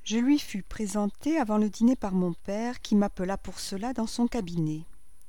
Je lui fus présentée avant le dîner par mon père, qui m'appela pour cela dans son cabinet.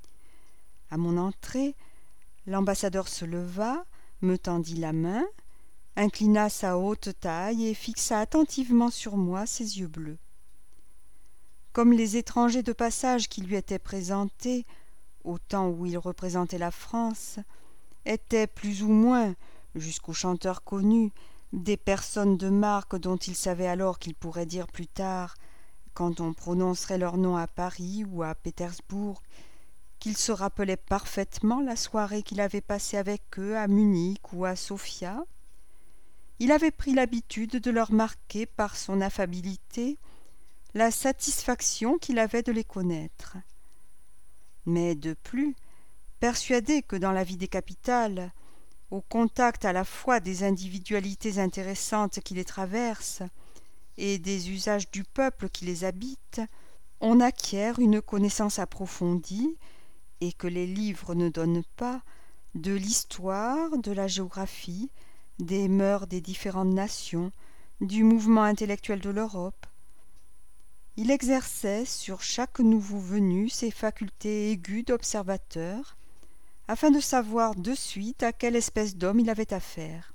À mon entrée, l'ambassadeur se leva, me tendit la main, inclina sa haute taille et fixa attentivement sur moi ses yeux bleus. Comme les étrangers de passage qui lui étaient présentés, au temps où il représentait la France, étaient plus ou moins, jusqu'aux chanteurs connus, des personnes de marque dont il savait alors qu'il pourrait dire plus tard, quand on prononcerait leur nom à Paris ou à Pétersbourg, qu'il se rappelait parfaitement la soirée qu'il avait passée avec eux à Munich ou à Sofia. Il avait pris l'habitude de leur marquer par son affabilité la satisfaction qu'il avait de les connaître. Mais de plus, persuadé que dans la vie des capitales, au contact à la fois des individualités intéressantes qui les traversent et des usages du peuple qui les habite, on acquiert une connaissance approfondie, et que les livres ne donnent pas, de l'histoire, de la géographie, des mœurs des différentes nations, du mouvement intellectuel de l'Europe. Il exerçait sur chaque nouveau venu ses facultés aiguës d'observateur, afin de savoir de suite à quelle espèce d'homme il avait affaire.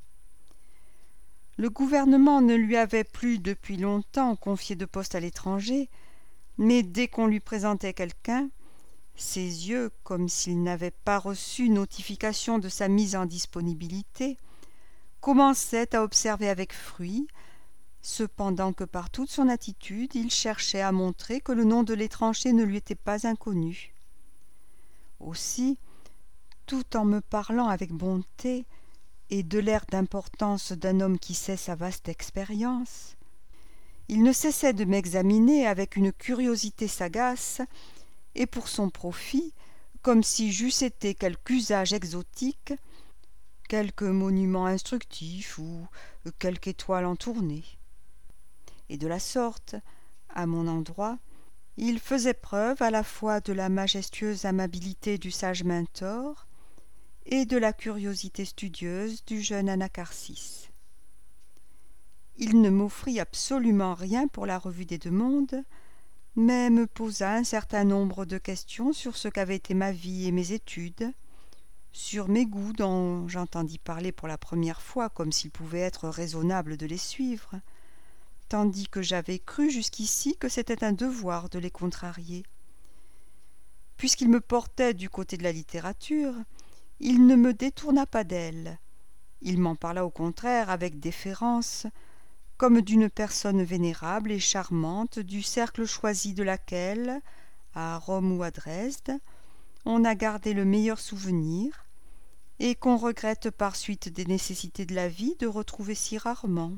Le gouvernement ne lui avait plus depuis longtemps confié de poste à l'étranger, mais dès qu'on lui présentait quelqu'un, ses yeux, comme s'il n'avait pas reçu notification de sa mise en disponibilité, commençaient à observer avec fruit, cependant que par toute son attitude il cherchait à montrer que le nom de l'étranger ne lui était pas inconnu. Aussi, tout en me parlant avec bonté et de l'air d'importance d'un homme qui sait sa vaste expérience, il ne cessait de m'examiner avec une curiosité sagace et pour son profit, comme si j'eusse été quelque usage exotique, quelque monument instructif ou quelque étoile en tournée. Et de la sorte, à mon endroit, il faisait preuve à la fois de la majestueuse amabilité du sage Mentor et de la curiosité studieuse du jeune Anacharsis. Il ne m'offrit absolument rien pour la revue des deux mondes, mais me posa un certain nombre de questions sur ce qu'avaient été ma vie et mes études, sur mes goûts dont j'entendis parler pour la première fois comme s'il pouvait être raisonnable de les suivre, tandis que j'avais cru jusqu'ici que c'était un devoir de les contrarier. Puisqu'il me portait du côté de la littérature, il ne me détourna pas d'elle. Il m'en parla au contraire avec déférence, comme d'une personne vénérable et charmante du cercle choisi de laquelle, à Rome ou à Dresde, on a gardé le meilleur souvenir, et qu'on regrette par suite des nécessités de la vie de retrouver si rarement.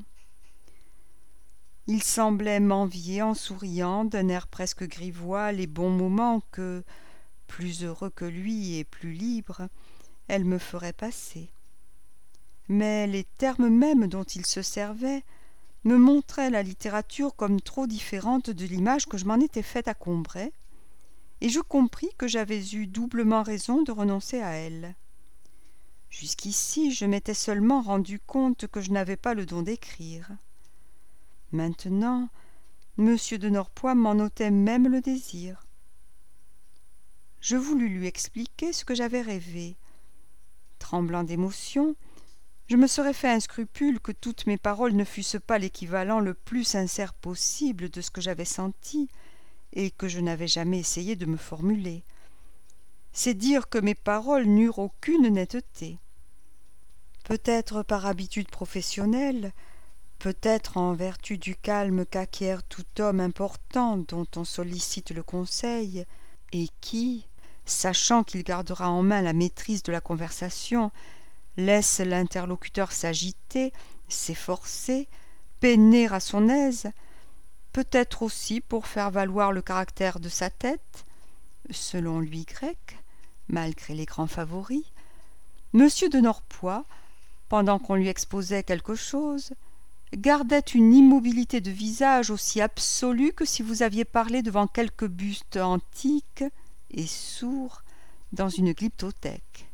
Il semblait m'envier en souriant d'un air presque grivois les bons moments que, plus heureux que lui et plus libre, elle me ferait passer. Mais les termes mêmes dont il se servait me montraient la littérature comme trop différente de l'image que je m'en étais faite à Combray, et je compris que j'avais eu doublement raison de renoncer à elle. Jusqu'ici, je m'étais seulement rendu compte que je n'avais pas le don d'écrire. Maintenant, M. de Norpois m'en ôtait même le désir. Je voulus lui expliquer ce que j'avais rêvé. Tremblant d'émotion, je me serais fait un scrupule que toutes mes paroles ne fussent pas l'équivalent le plus sincère possible de ce que j'avais senti et que je n'avais jamais essayé de me formuler. C'est dire que mes paroles n'eurent aucune netteté. Peut-être par habitude professionnelle, peut-être en vertu du calme qu'acquiert tout homme important dont on sollicite le conseil, et qui, sachant qu'il gardera en main la maîtrise de la conversation, laisse l'interlocuteur s'agiter, s'efforcer, peiner à son aise, peut-être aussi pour faire valoir le caractère de sa tête, selon lui grec, malgré les grands favoris, M. de Norpois, pendant qu'on lui exposait quelque chose, gardait une immobilité de visage aussi absolue que si vous aviez parlé devant quelque buste antique et sourd dans une glyptothèque.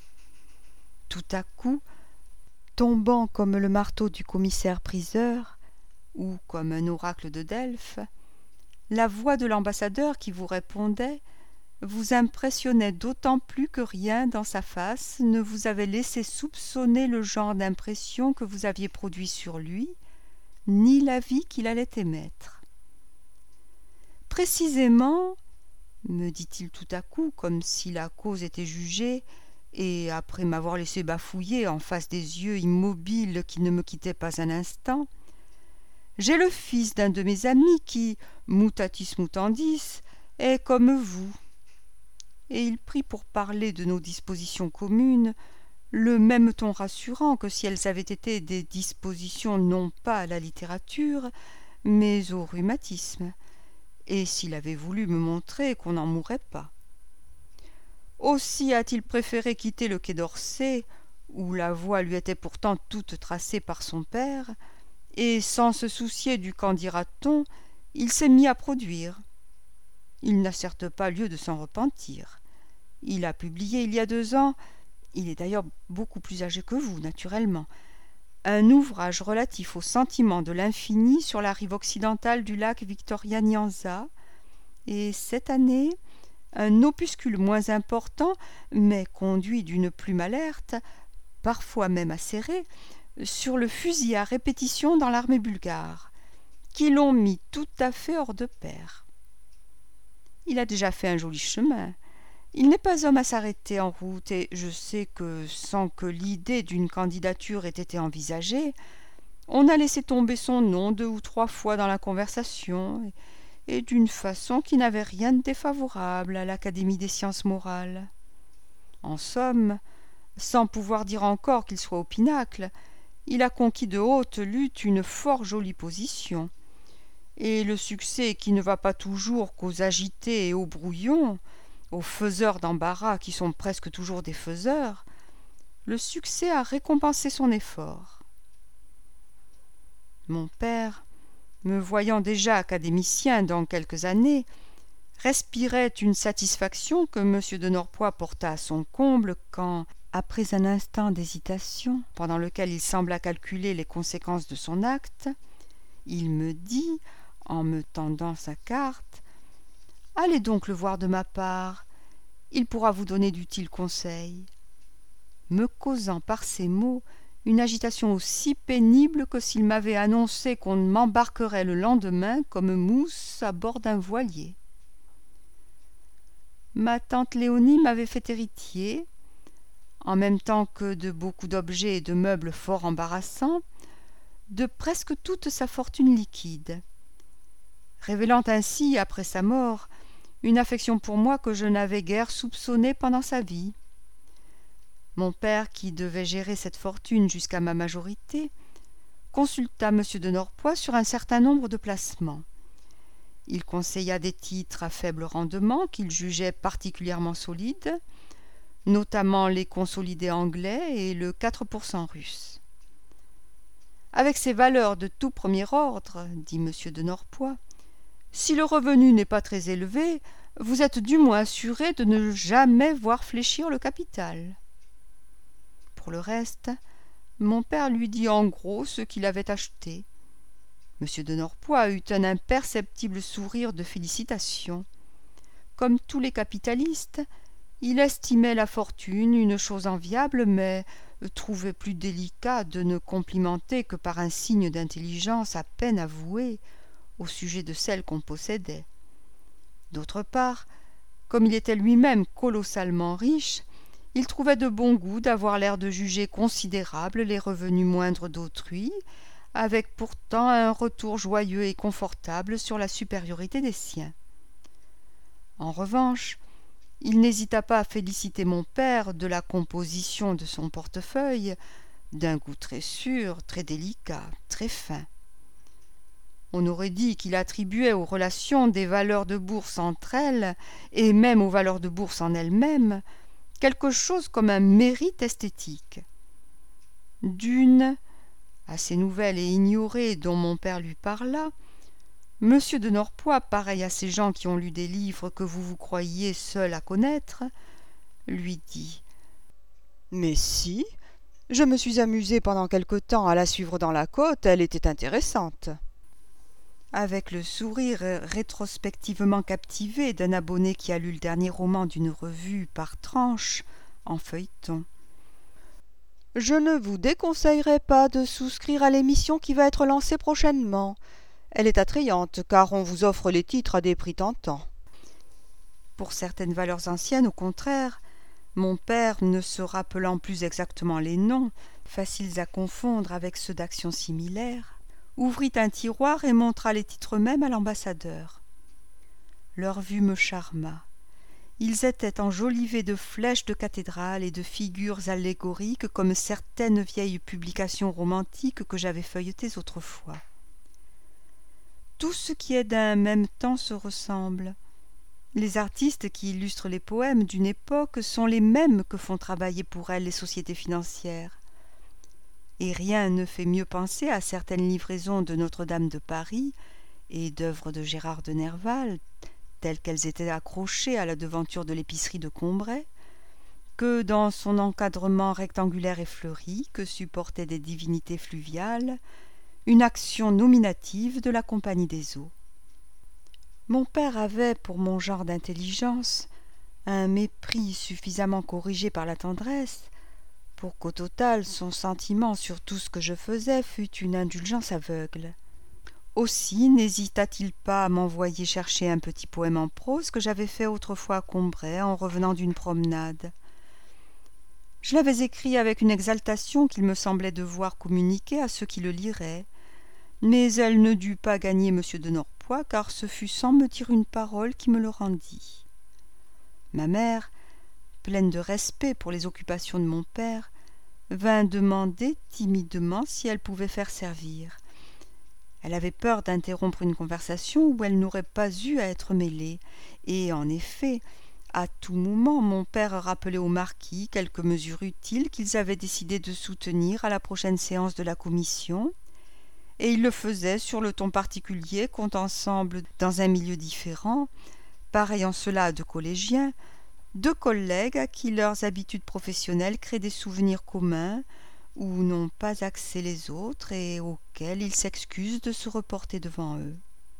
Tout à coup, tombant comme le marteau du commissaire-priseur, ou comme un oracle de Delphes, la voix de l'ambassadeur qui vous répondait vous impressionnait d'autant plus que rien dans sa face ne vous avait laissé soupçonner le genre d'impression que vous aviez produit sur lui, ni l'avis qu'il allait émettre. Précisément, me dit-il tout à coup, comme si la cause était jugée, et après m'avoir laissé bafouiller en face des yeux immobiles qui ne me quittaient pas un instant, j'ai le fils d'un de mes amis qui, mutatis mutandis, est comme vous. Et il prit pour parler de nos dispositions communes le même ton rassurant que si elles avaient été des dispositions non pas à la littérature, mais au rhumatisme, et s'il avait voulu me montrer qu'on n'en mourrait pas. Aussi a-t-il préféré quitter le quai d'Orsay, où la voie lui était pourtant toute tracée par son père, et sans se soucier du qu'en dira-t-on, il s'est mis à produire. Il n'a certes pas lieu de s'en repentir. Il a publié il y a 2 ans, il est d'ailleurs beaucoup plus âgé que vous, naturellement, un ouvrage relatif au sentiment de l'infini sur la rive occidentale du lac Victoria Nyanza, et cette année, un opuscule moins important, mais conduit d'une plume alerte, parfois même acérée, sur le fusil à répétition dans l'armée bulgare, qui l'ont mis tout à fait hors de pair. Il a déjà fait un joli chemin. Il n'est pas homme à s'arrêter en route, et je sais que, sans que l'idée d'une candidature ait été envisagée, on a laissé tomber son nom 2 ou 3 fois dans la conversation, et d'une façon qui n'avait rien de défavorable à l'Académie des sciences morales. En somme, sans pouvoir dire encore qu'il soit au pinacle, il a conquis de haute lutte une fort jolie position, et le succès qui ne va pas toujours qu'aux agités et aux brouillons, aux faiseurs d'embarras qui sont presque toujours des faiseurs, le succès a récompensé son effort. Mon père, me voyant déjà académicien dans quelques années, respirait une satisfaction que M. de Norpois porta à son comble quand, après un instant d'hésitation, pendant lequel il sembla calculer les conséquences de son acte, il me dit, en me tendant sa carte, « Allez donc le voir de ma part, il pourra vous donner d'utiles conseils. » me causant par ces mots une agitation aussi pénible que s'il m'avait annoncé qu'on m'embarquerait le lendemain comme mousse à bord d'un voilier. Ma tante Léonie m'avait fait héritier, en même temps que de beaucoup d'objets et de meubles fort embarrassants, de presque toute sa fortune liquide, révélant ainsi, après sa mort, une affection pour moi que je n'avais guère soupçonnée pendant sa vie. Mon père, qui devait gérer cette fortune jusqu'à ma majorité, consulta M. de Norpois sur un certain nombre de placements. Il conseilla des titres à faible rendement qu'il jugeait particulièrement solides, notamment les consolidés anglais et le 4% russe. Avec ces valeurs de tout premier ordre, dit M. de Norpois, si le revenu n'est pas très élevé, vous êtes du moins assuré de ne jamais voir fléchir le capital. Pour le reste, mon père lui dit en gros ce qu'il avait acheté. M. de Norpois eut un imperceptible sourire de félicitation. Comme tous les capitalistes, il estimait la fortune une chose enviable, mais trouvait plus délicat de ne complimenter que par un signe d'intelligence à peine avoué au sujet de celle qu'on possédait. D'autre part, comme il était lui-même colossalement riche, il trouvait de bon goût d'avoir l'air de juger considérables les revenus moindres d'autrui, avec pourtant un retour joyeux et confortable sur la supériorité des siens. En revanche, il n'hésita pas à féliciter mon père de la composition de son portefeuille, d'un goût très sûr, très délicat, très fin. On aurait dit qu'il attribuait aux relations des valeurs de bourse entre elles, et même aux valeurs de bourse en elles-mêmes, quelque chose comme un mérite esthétique. D'une, assez nouvelle et ignorée dont mon père lui parla, M. de Norpois, pareil à ces gens qui ont lu des livres que vous croyiez seul à connaître, lui dit « Mais si, je me suis amusé pendant quelque temps à la suivre dans la côte, elle était intéressante. » avec le sourire rétrospectivement captivé d'un abonné qui a lu le dernier roman d'une revue par tranche en feuilleton. Je ne vous déconseillerais pas de souscrire à l'émission qui va être lancée prochainement. Elle est attrayante, car on vous offre les titres à des prix tentants. Pour certaines valeurs anciennes, au contraire, mon père, ne se rappelant plus exactement les noms, faciles à confondre avec ceux d'actions similaires, ouvrit un tiroir et montra les titres mêmes à l'ambassadeur. Leur vue me charma. Ils étaient enjolivés de flèches de cathédrales et de figures allégoriques comme certaines vieilles publications romantiques que j'avais feuilletées autrefois. Tout ce qui est d'un même temps se ressemble. Les artistes qui illustrent les poèmes d'une époque sont les mêmes que font travailler pour elles les sociétés financières. Et rien ne fait mieux penser à certaines livraisons de Notre-Dame de Paris et d'œuvres de Gérard de Nerval, telles qu'elles étaient accrochées à la devanture de l'épicerie de Combray, que dans son encadrement rectangulaire et fleuri que supportaient des divinités fluviales, une action nominative de la Compagnie des eaux. Mon père avait, pour mon genre d'intelligence, un mépris suffisamment corrigé par la tendresse pour qu'au total son sentiment sur tout ce que je faisais fût une indulgence aveugle. Aussi n'hésita-t-il pas à m'envoyer chercher un petit poème en prose que j'avais fait autrefois à Combray en revenant d'une promenade. Je l'avais écrit avec une exaltation qu'il me semblait devoir communiquer à ceux qui le liraient, mais elle ne dut pas gagner M. de Norpois, car ce fut sans me dire une parole qui me le rendit. Ma mère, pleine de respect pour les occupations de mon père, vint demander timidement si elle pouvait faire servir. Elle avait peur d'interrompre une conversation où elle n'aurait pas eu à être mêlée, et en effet, à tout moment, mon père rappelait au marquis quelques mesures utiles qu'ils avaient décidé de soutenir à la prochaine séance de la commission, et il le faisait sur le ton particulier qu'ont ensemble, dans un milieu différent, pareil en cela à deux collégiens, deux collègues à qui leurs habitudes professionnelles créent des souvenirs communs, ou n'ont pas accès les autres et auxquels ils s'excusent de se reporter devant eux.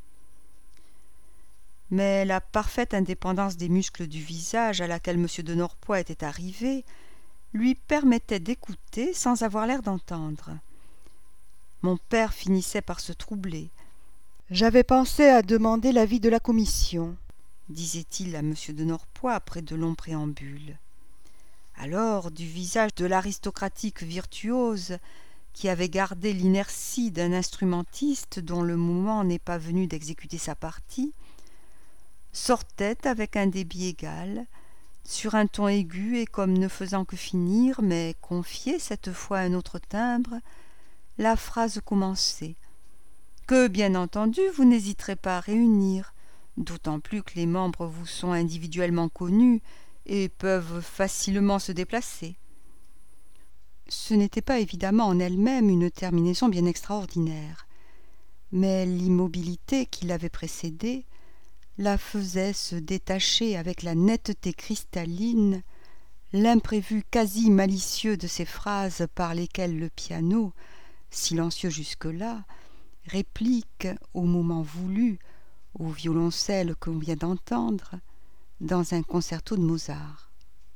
Mais la parfaite indépendance des muscles du visage à laquelle M. de Norpois était arrivé lui permettait d'écouter sans avoir l'air d'entendre. Mon père finissait par se troubler. « J'avais pensé à demander l'avis de la commission, » disait-il à M. de Norpois après de longs préambules. Alors, du visage de l'aristocratique virtuose, qui avait gardé l'inertie d'un instrumentiste dont le moment n'est pas venu d'exécuter sa partie, sortait avec un débit égal, sur un ton aigu et comme ne faisant que finir, mais confier cette fois un autre timbre, la phrase commencée, que, bien entendu, vous n'hésiterez pas à réunir, d'autant plus que les membres vous sont individuellement connus et peuvent facilement se déplacer. Ce n'était pas évidemment en elle-même une terminaison bien extraordinaire, mais l'immobilité qui l'avait précédée la faisait se détacher avec la netteté cristalline, l'imprévu quasi malicieux de ces phrases par lesquelles le piano, silencieux jusque-là, réplique au moment voulu au violoncelle qu'on vient d'entendre dans un concerto de Mozart.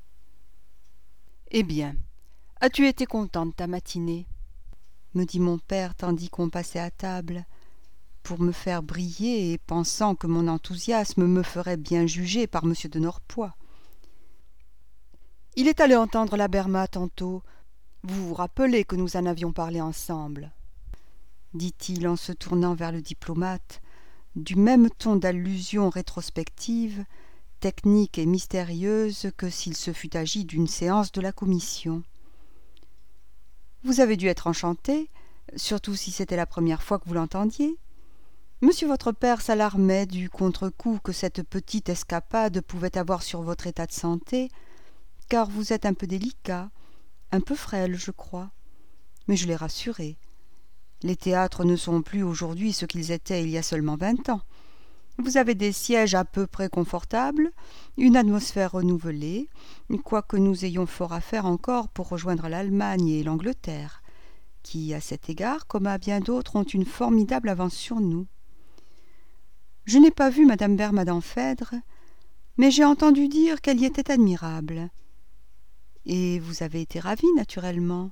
« Eh bien, as-tu été contente de ta matinée ?» me dit mon père tandis qu'on passait à table, pour me faire briller et pensant que mon enthousiasme me ferait bien juger par M. de Norpois. « Il est allé entendre la Berma tantôt. Vous vous rappelez que nous en avions parlé ensemble ?» dit-il en se tournant vers le diplomate, du même ton d'allusion rétrospective, technique et mystérieuse que s'il se fût agi d'une séance de la commission. Vous avez dû être enchanté, surtout si c'était la première fois que vous l'entendiez. Monsieur votre père s'alarmait du contre-coup que cette petite escapade pouvait avoir sur votre état de santé, car vous êtes un peu délicat, un peu frêle, je crois. Mais je l'ai rassuré. Les théâtres ne sont plus aujourd'hui ce qu'ils étaient il y a seulement 20 ans. Vous avez des sièges à peu près confortables, une atmosphère renouvelée, quoique nous ayons fort à faire encore pour rejoindre l'Allemagne et l'Angleterre, qui, à cet égard, comme à bien d'autres, ont une formidable avance sur nous. Je n'ai pas vu madame Berma dans Phèdre, mais j'ai entendu dire qu'elle y était admirable. Et vous avez été ravi, naturellement.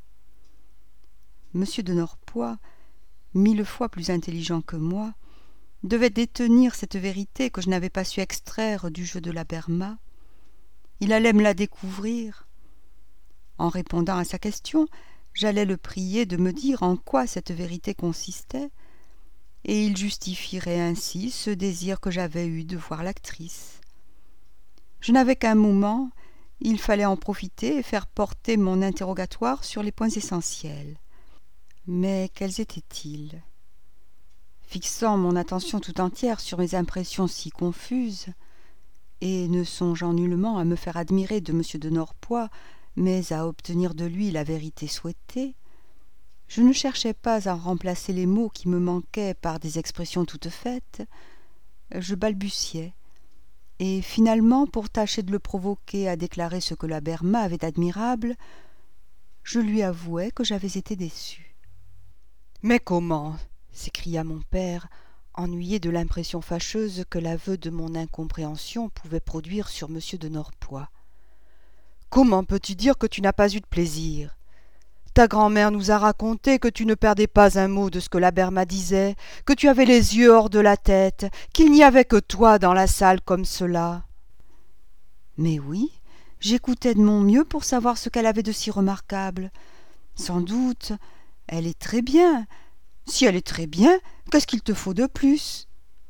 Monsieur de Norpois, 1000 fois plus intelligent que moi, devait détenir cette vérité que je n'avais pas su extraire du jeu de la Berma. Il allait me la découvrir. En répondant à sa question, j'allais le prier de me dire en quoi cette vérité consistait, et il justifierait ainsi ce désir que j'avais eu de voir l'actrice. Je n'avais qu'un moment, il fallait en profiter et faire porter mon interrogatoire sur les points essentiels. Mais quels étaient-ils ? Fixant mon attention tout entière sur mes impressions si confuses, et ne songeant nullement à me faire admirer de M. de Norpois, mais à obtenir de lui la vérité souhaitée, je ne cherchais pas à remplacer les mots qui me manquaient par des expressions toutes faites, je balbutiais, et finalement, pour tâcher de le provoquer à déclarer ce que la Berma avait d'admirable, je lui avouai que j'avais été déçu. « Mais comment ?» s'écria mon père, ennuyé de l'impression fâcheuse que l'aveu de mon incompréhension pouvait produire sur M. de Norpois. « Comment peux-tu dire que tu n'as pas eu de plaisir ? Ta grand-mère nous a raconté que tu ne perdais pas un mot de ce que la Berma disait, que tu avais les yeux hors de la tête, qu'il n'y avait que toi dans la salle comme cela. » Mais oui, j'écoutais de mon mieux pour savoir ce qu'elle avait de si remarquable. Sans doute, elle est très bien. Si elle est très bien, qu'est-ce qu'il te faut de plus ?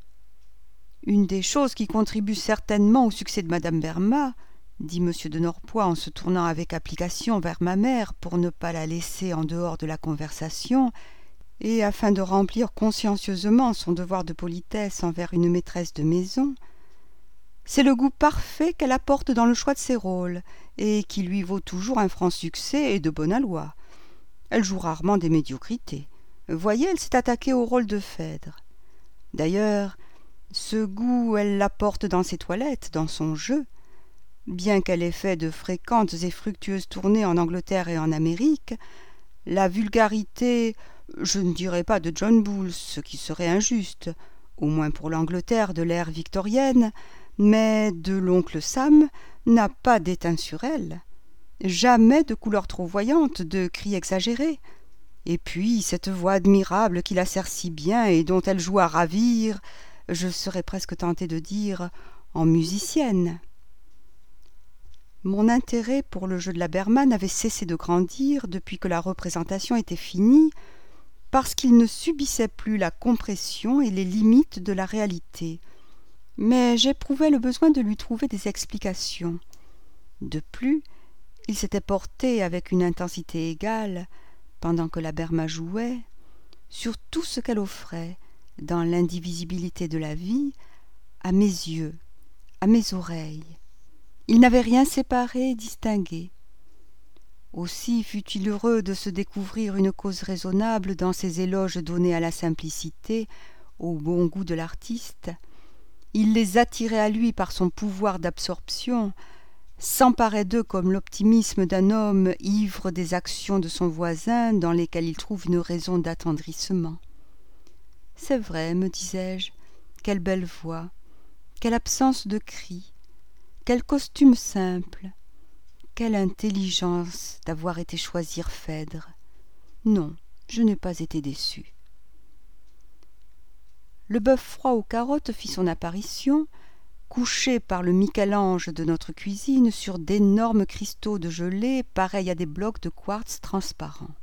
Une des choses qui contribuent certainement au succès de madame Berma, dit M. de Norpois en se tournant avec application vers ma mère pour ne pas la laisser en dehors de la conversation, et afin de remplir consciencieusement son devoir de politesse envers une maîtresse de maison, c'est le goût parfait qu'elle apporte dans le choix de ses rôles, et qui lui vaut toujours un franc succès et de bonne aloi. Elle joue rarement des médiocrités. Voyez, elle s'est attaquée au rôle de Phèdre. D'ailleurs, ce goût, elle l'apporte dans ses toilettes, dans son jeu. Bien qu'elle ait fait de fréquentes et fructueuses tournées en Angleterre et en Amérique, la vulgarité, je ne dirais pas de John Bull, ce qui serait injuste, au moins pour l'Angleterre de l'ère victorienne, mais de l'oncle Sam, n'a pas d'étain sur elle. Jamais de couleurs trop voyantes, de cris exagérés. Et puis, cette voix admirable qui la sert si bien et dont elle joue à ravir, je serais presque tentée de dire en musicienne. Mon intérêt pour le jeu de la Berma n'avait cessé de grandir depuis que la représentation était finie, parce qu'il ne subissait plus la compression et les limites de la réalité. Mais j'éprouvais le besoin de lui trouver des explications. De plus, il s'était porté avec une intensité égale, pendant que la Berma jouait, sur tout ce qu'elle offrait, dans l'indivisibilité de la vie, à mes yeux, à mes oreilles. Il n'avait rien séparé et distingué. Aussi fut-il heureux de se découvrir une cause raisonnable dans ces éloges donnés à la simplicité, au bon goût de l'artiste. Il les attirait à lui par son pouvoir d'absorption, s'emparait d'eux comme l'optimisme d'un homme ivre des actions de son voisin dans lesquelles il trouve une raison d'attendrissement. « C'est vrai, me disais-je, quelle belle voix, quelle absence de cris, quel costume simple, quelle intelligence d'avoir été choisir Phèdre. Non, je n'ai pas été déçu. » Le bœuf froid aux carottes fit son apparition, couché par le Michel-Ange de notre cuisine sur d'énormes cristaux de gelée pareils à des blocs de quartz transparents.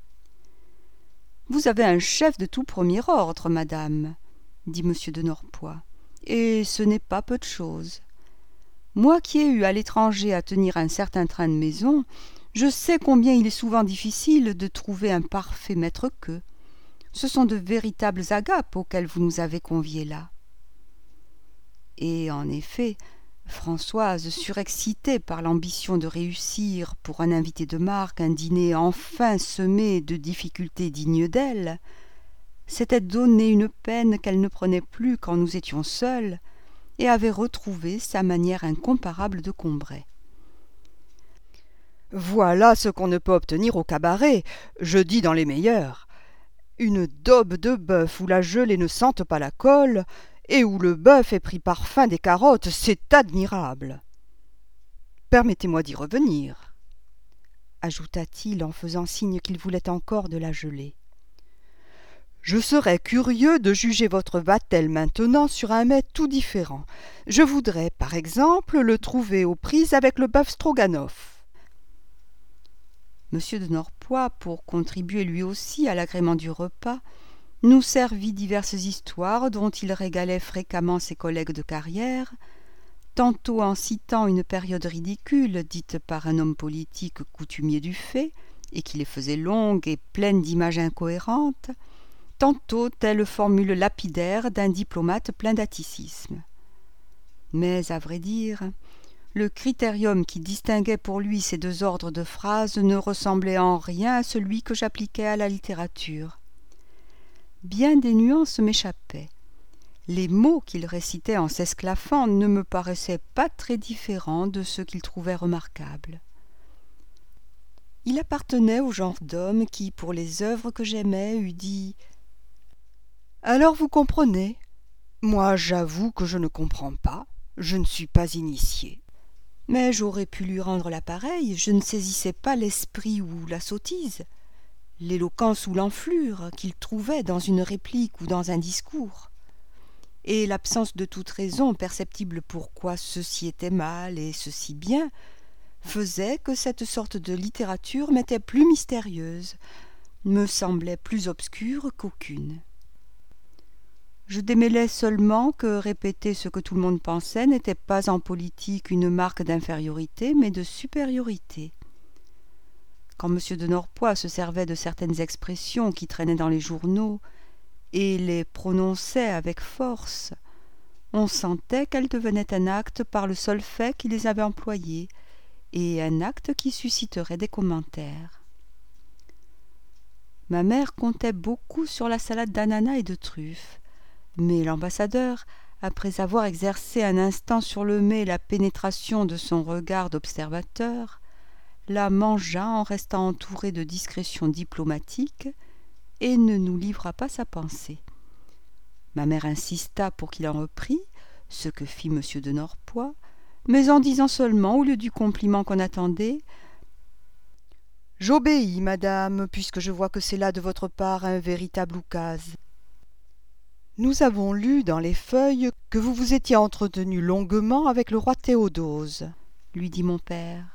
« Vous avez un chef de tout premier ordre, madame, » dit M. de Norpois, « et ce n'est pas peu de chose. Moi qui ai eu à l'étranger à tenir un certain train de maison, je sais combien il est souvent difficile de trouver un parfait maître-queux. Ce sont de véritables agapes auxquelles vous nous avez conviés là. » Et en effet, Françoise, surexcitée par l'ambition de réussir pour un invité de marque un dîner enfin semé de difficultés dignes d'elle, s'était donné une peine qu'elle ne prenait plus quand nous étions seuls, et avait retrouvé sa manière incomparable de Combray. « Voilà ce qu'on ne peut obtenir au cabaret, je dis dans les meilleurs. Une daube de bœuf où la gelée ne sente pas la colle, et où le bœuf est pris parfum des carottes, c'est admirable. Permettez-moi d'y revenir, ajouta-t-il en faisant signe qu'il voulait encore de la gelée. Je serais curieux de juger votre vatel maintenant sur un mets tout différent. Je voudrais, par exemple, le trouver aux prises avec le bœuf stroganoff. Monsieur de Norpois, pour contribuer lui aussi à l'agrément du repas, nous servit diverses histoires dont il régalait fréquemment ses collègues de carrière, tantôt en citant une période ridicule dite par un homme politique coutumier du fait, et qui les faisait longues et pleines d'images incohérentes, tantôt telle formule lapidaire d'un diplomate plein d'atticisme. Mais, à vrai dire, le critérium qui distinguait pour lui ces deux ordres de phrases ne ressemblait en rien à celui que j'appliquais à la littérature. Bien des nuances m'échappaient. Les mots qu'il récitait en s'esclaffant ne me paraissaient pas très différents de ceux qu'il trouvait remarquables. Il appartenait au genre d'homme qui, pour les œuvres que j'aimais, eût dit « Alors vous comprenez. Moi, j'avoue que je ne comprends pas. Je ne suis pas initié. » Mais j'aurais pu lui rendre l'appareil, je ne saisissais pas l'esprit ou la sottise, l'éloquence ou l'enflure qu'il trouvait dans une réplique ou dans un discours. Et l'absence de toute raison perceptible pourquoi ceci était mal et ceci bien faisait que cette sorte de littérature m'était plus mystérieuse, me semblait plus obscure qu'aucune. Je démêlais seulement que répéter ce que tout le monde pensait n'était pas en politique une marque d'infériorité, mais de supériorité. Quand M. de Norpois se servait de certaines expressions qui traînaient dans les journaux et les prononçait avec force, on sentait qu'elles devenaient un acte par le seul fait qu'il les avait employées, et un acte qui susciterait des commentaires. Ma mère comptait beaucoup sur la salade d'ananas et de truffes, mais l'ambassadeur, après avoir exercé un instant sur le mets la pénétration de son regard d'observateur, la mangea en restant entouré de discrétion diplomatique et ne nous livra pas sa pensée. Ma mère insista pour qu'il en reprît, ce que fit M. de Norpois, mais en disant seulement, au lieu du compliment qu'on attendait, « J'obéis, madame, puisque je vois que c'est là de votre part un véritable oukase. Nous avons lu dans les feuilles que vous vous étiez entretenu longuement avec le roi Théodose, lui dit mon père.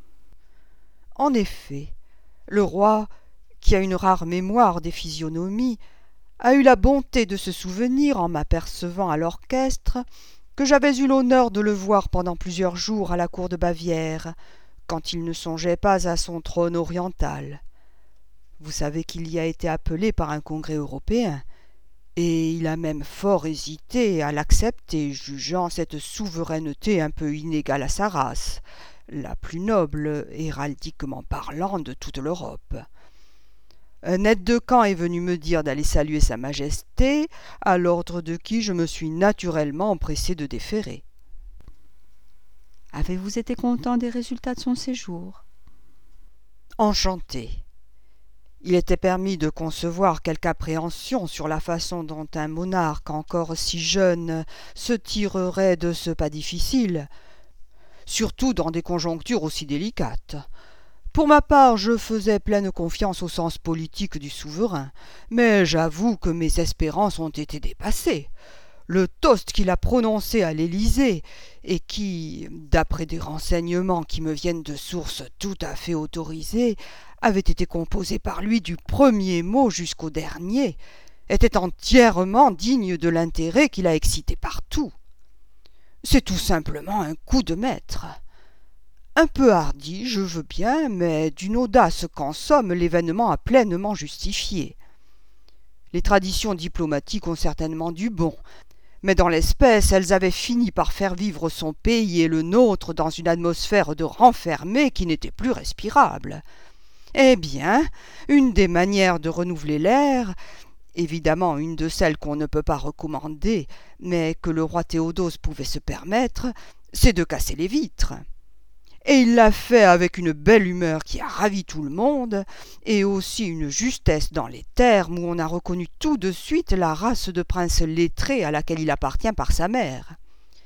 En effet, le roi, qui a une rare mémoire des physionomies, a eu la bonté de se souvenir, en m'apercevant à l'orchestre, que j'avais eu l'honneur de le voir pendant plusieurs jours à la cour de Bavière, quand il ne songeait pas à son trône oriental. Vous savez qu'il y a été appelé par un congrès européen, et il a même fort hésité à l'accepter, jugeant cette souveraineté un peu inégale à sa race, la plus noble, héraldiquement parlant, de toute l'Europe. Un aide-de-camp est venu me dire d'aller saluer Sa Majesté, à l'ordre de qui je me suis naturellement empressé de déférer. Avez-vous été content des résultats de son séjour? Enchanté. Il était permis de concevoir quelque appréhension sur la façon dont un monarque encore si jeune se tirerait de ce pas difficile, surtout dans des conjonctures aussi délicates. Pour ma part, je faisais pleine confiance au sens politique du souverain, mais j'avoue que mes espérances ont été dépassées. Le toast qu'il a prononcé à l'Élysée, et qui, d'après des renseignements qui me viennent de sources tout à fait autorisées, avait été composé par lui du premier mot jusqu'au dernier, était entièrement digne de l'intérêt qu'il a excité partout. C'est tout simplement un coup de maître. Un peu hardi, je veux bien, mais d'une audace qu'en somme l'événement a pleinement justifiée. Les traditions diplomatiques ont certainement du bon, mais dans l'espèce, elles avaient fini par faire vivre son pays et le nôtre dans une atmosphère de renfermé qui n'était plus respirable. Eh bien, une des manières de renouveler l'air, évidemment une de celles qu'on ne peut pas recommander, mais que le roi Théodose pouvait se permettre, c'est de casser les vitres. et il l'a fait avec une belle humeur qui a ravi tout le monde, et aussi une justesse dans les termes où on a reconnu tout de suite la race de prince lettré à laquelle il appartient par sa mère.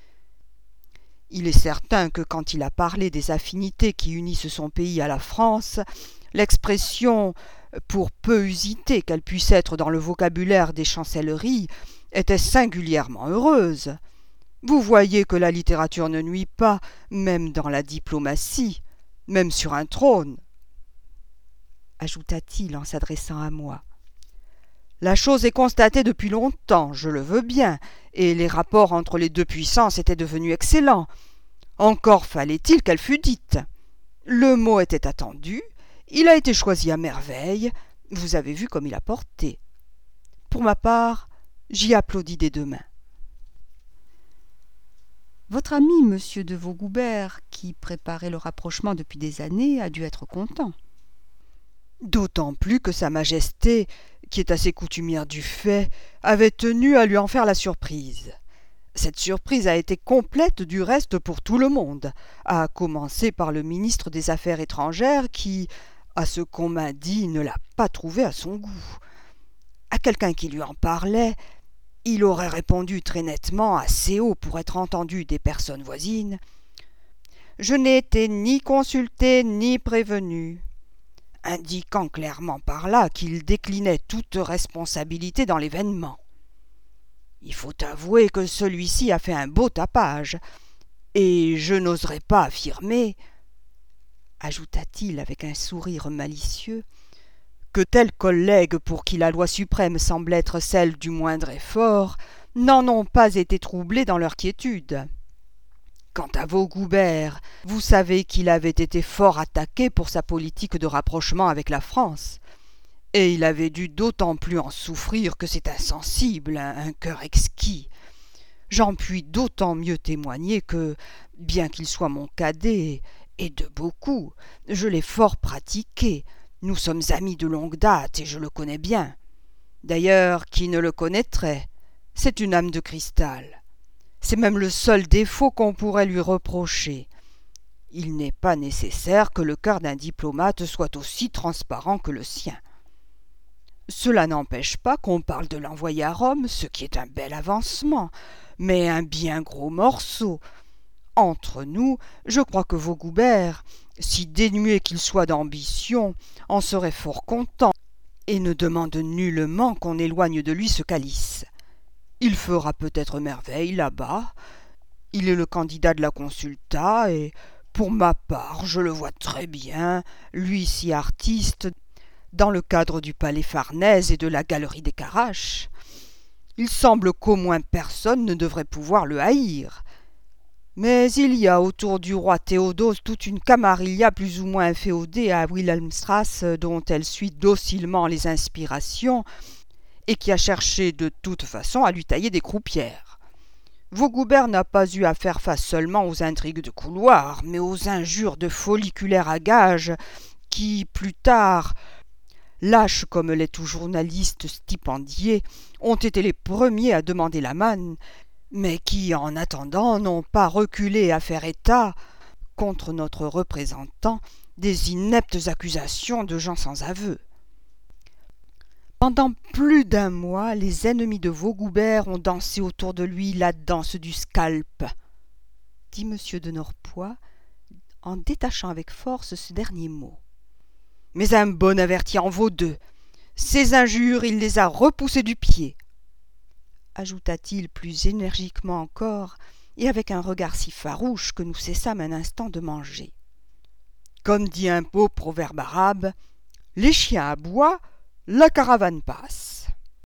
Il est certain que quand il a parlé des affinités qui unissent son pays à la France, l'expression « pour peu usitée qu'elle puisse être dans le vocabulaire des chancelleries » était singulièrement heureuse. Vous voyez que la littérature ne nuit pas, même dans la diplomatie, même sur un trône, ajouta-t-il en s'adressant à moi. La chose est constatée depuis longtemps, je le veux bien, et les rapports entre les deux puissances étaient devenus excellents. Encore fallait-il qu'elle fût dite. Le mot était attendu, il a été choisi à merveille, vous avez vu comme il a porté. Pour ma part, j'y applaudis des deux mains. Votre ami, monsieur de Vaugoubert, qui préparait le rapprochement depuis des années, a dû être content. D'autant plus que Sa Majesté, qui est assez coutumière du fait, avait tenu à lui en faire la surprise. Cette surprise a été complète du reste pour tout le monde, à commencer par le ministre des Affaires étrangères qui, à ce qu'on m'a dit, ne l'a pas trouvé à son goût. À quelqu'un qui lui en parlait, il aurait répondu très nettement, assez haut pour être entendu des personnes voisines. « Je n'ai été ni consulté ni prévenu », indiquant clairement par là qu'il déclinait toute responsabilité dans l'événement. Il faut avouer que celui-ci a fait un beau tapage, et je n'oserais pas affirmer, ajouta-t-il avec un sourire malicieux, que tels collègues pour qui la loi suprême semble être celle du moindre effort n'en ont pas été troublés dans leur quiétude. Quant à Vaugoubert, vous savez qu'il avait été fort attaqué pour sa politique de rapprochement avec la France, et il avait dû d'autant plus en souffrir que c'est insensible, un cœur exquis. J'en puis d'autant mieux témoigner que, bien qu'il soit mon cadet, et de beaucoup, je l'ai fort pratiqué. Nous sommes amis de longue date et je le connais bien. D'ailleurs, qui ne le connaîtrait? C'est une âme de cristal. C'est même le seul défaut qu'on pourrait lui reprocher. Il n'est pas nécessaire que le cœur d'un diplomate soit aussi transparent que le sien. Cela n'empêche pas qu'on parle de l'envoyer à Rome, ce qui est un bel avancement, mais un bien gros morceau. Entre nous, je crois que Vaugoubert, si dénué qu'il soit d'ambition, en serait fort content, et ne demande nullement qu'on éloigne de lui ce calice. Il fera peut-être merveille là-bas. Il est le candidat de la Consulta, et pour ma part, je le vois très bien, lui si artiste, dans le cadre du palais Farnèse et de la galerie des Caraches. Il semble qu'au moins personne ne devrait pouvoir le haïr. Mais il y a autour du roi Théodose toute une camarilla plus ou moins inféodée à Wilhelmstrasse dont elle suit docilement les inspirations et qui a cherché de toute façon à lui tailler des croupières. Vaugoubert n'a pas eu à faire face seulement aux intrigues de couloir, mais aux injures de folliculaires à gages qui, plus tard, lâches comme les tout journalistes stipendiés, ont été les premiers à demander la manne, mais qui, en attendant, n'ont pas reculé à faire état, contre notre représentant, des ineptes accusations de gens sans aveu. Pendant plus d'un mois, les ennemis de Vaugoubert ont dansé autour de lui la danse du scalp, dit M. de Norpois, en détachant avec force ce dernier mot. Mais un bon averti en vaut deux. Ces injures, il les a repoussées du pied, ajouta-t-il plus énergiquement encore, et avec un regard si farouche que nous cessâmes un instant de manger. Comme dit un beau proverbe arabe, les chiens aboient, la caravane passe.